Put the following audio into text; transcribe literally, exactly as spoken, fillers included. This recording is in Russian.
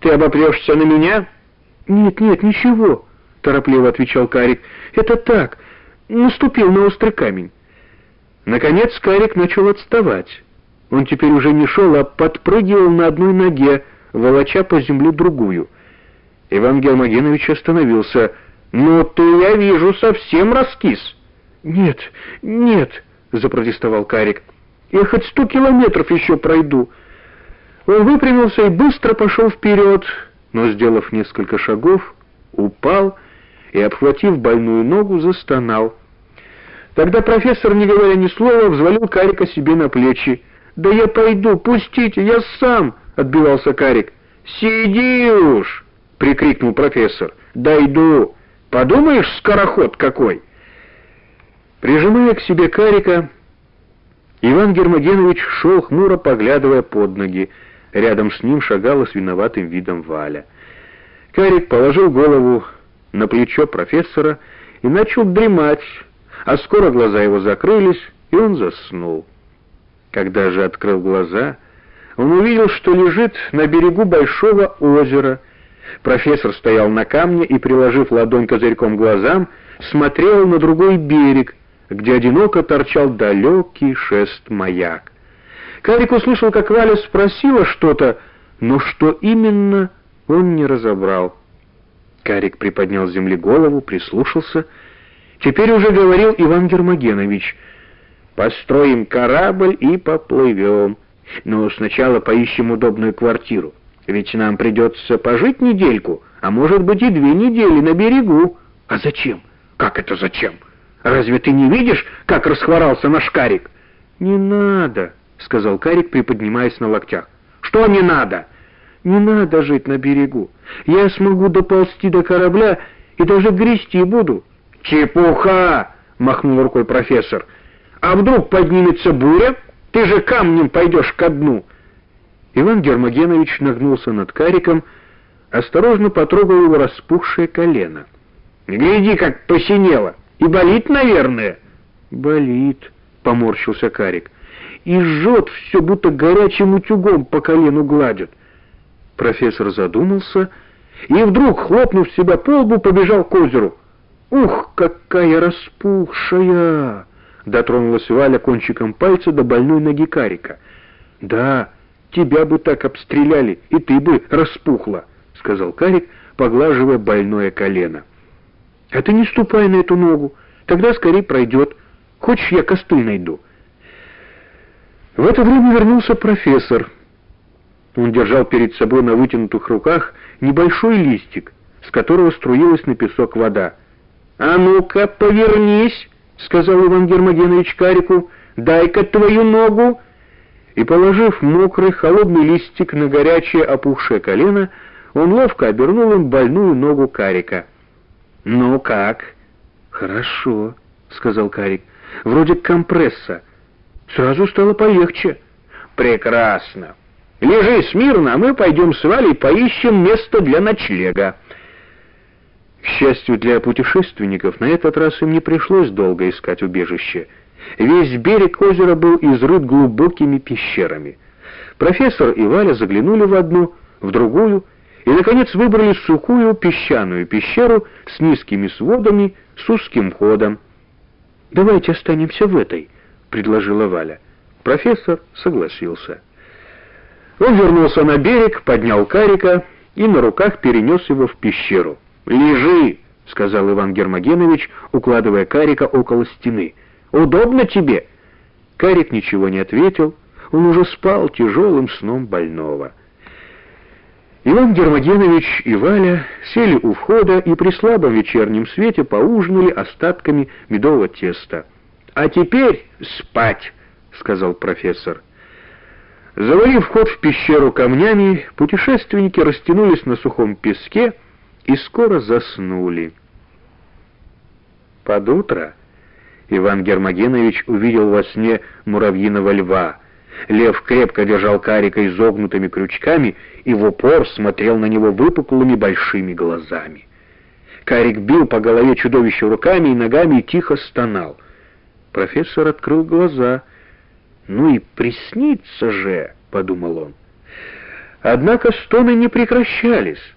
Ты обопрешься на меня?» «Нет, нет, ничего», — торопливо отвечал Карик. «Это так, наступил на острый камень». Наконец Карик начал отставать. Он теперь уже не шел, а подпрыгивал на одной ноге, волоча по земле другую. Иван Гермогенович остановился. «Но ты, я вижу, совсем раскис». «Нет, нет», — запротестовал Карик. «Я хоть сто километров еще пройду». Он выпрямился и быстро пошел вперед, но, сделав несколько шагов, упал и, обхватив больную ногу, застонал. Тогда профессор, не говоря ни слова, взвалил Карика себе на плечи. «Да я пойду, пустите, я сам!» — отбивался Карик. «Сиди уж!» — прикрикнул профессор. «Дойду! Подумаешь, скороход какой!» Прижимая к себе Карика, Иван Гермогенович шел, хмуро поглядывая под ноги. Рядом с ним шагала с виноватым видом Валя. Карик положил голову на плечо профессора и начал дремать, а скоро глаза его закрылись, и он заснул. Когда же открыл глаза, он увидел, что лежит на берегу большого озера. Профессор стоял на камне и, приложив ладонь козырьком к глазам, смотрел на другой берег, где одиноко торчал далекий шест-маяк. Карик услышал, как Валя спросила что-то, но что именно, он не разобрал. Карик приподнял с земли голову, прислушался. Теперь уже говорил Иван Гермогенович. «Построим корабль и поплывем. Но сначала поищем удобную квартиру. Ведь нам придется пожить недельку, а может быть и две недели на берегу». «А зачем?» «Как это зачем? Разве ты не видишь, как расхворался наш Карик?» «Не надо», — сказал Карик, приподнимаясь на локтях. «Что не надо?» «Не надо жить на берегу. Я смогу доползти до корабля и даже грести буду». «Чепуха!» — махнул рукой профессор. «А вдруг поднимется буря? Ты же камнем пойдешь ко дну!» Иван Гермогенович нагнулся над Кариком, осторожно потрогал его распухшее колено. «Гляди, как посинело! И болит, наверное?» «Болит», — поморщился Карик. «И жжет все, будто горячим утюгом по колену гладят». Профессор задумался и вдруг, хлопнув себя по лбу, побежал к озеру. «Ух, какая распухшая!» — дотронулась Валя кончиком пальца до больной ноги Карика. «Да, тебя бы так обстреляли, и ты бы распухла», — сказал Карик, поглаживая больное колено. «А ты не ступай на эту ногу, тогда скорее пройдет. Хочешь, я костыль найду?» В это время вернулся профессор. Он держал перед собой на вытянутых руках небольшой листик, с которого струилась на песок вода. «А ну-ка, повернись», — сказал Иван Гермогенович Карику, — «дай-ка твою ногу». И, положив мокрый, холодный листик на горячее опухшее колено, он ловко обернул им больную ногу Карика. «Ну как?» «Хорошо», — сказал Карик, — «вроде компресса. Сразу стало полегче». «Прекрасно. Лежи смирно, а мы пойдем с Валей поищем место для ночлега». К счастью для путешественников, на этот раз им не пришлось долго искать убежище. Весь берег озера был изрыт глубокими пещерами. Профессор и Валя заглянули в одну, в другую, и, наконец, выбрали сухую песчаную пещеру с низкими сводами, с узким ходом. «Давайте останемся в этой», — предложила Валя. Профессор согласился. Он вернулся на берег, поднял Карика и на руках перенес его в пещеру. «Лежи», — сказал Иван Гермогенович, укладывая Карика около стены. «Удобно тебе?» Карик ничего не ответил, он уже спал тяжелым сном больного. Иван Гермогенович и Валя сели у входа и при слабом вечернем свете поужинали остатками медового теста. «А теперь спать», — сказал профессор. Завалив вход в пещеру камнями, путешественники растянулись на сухом песке и скоро заснули. Под утро Иван Гермогенович увидел во сне муравьиного льва. Лев крепко держал Карика изогнутыми крючками и в упор смотрел на него выпуклыми большими глазами. Карик бил по голове чудовища руками и ногами и тихо стонал. Профессор открыл глаза. «Ну и приснится же», — подумал он. Однако стоны не прекращались.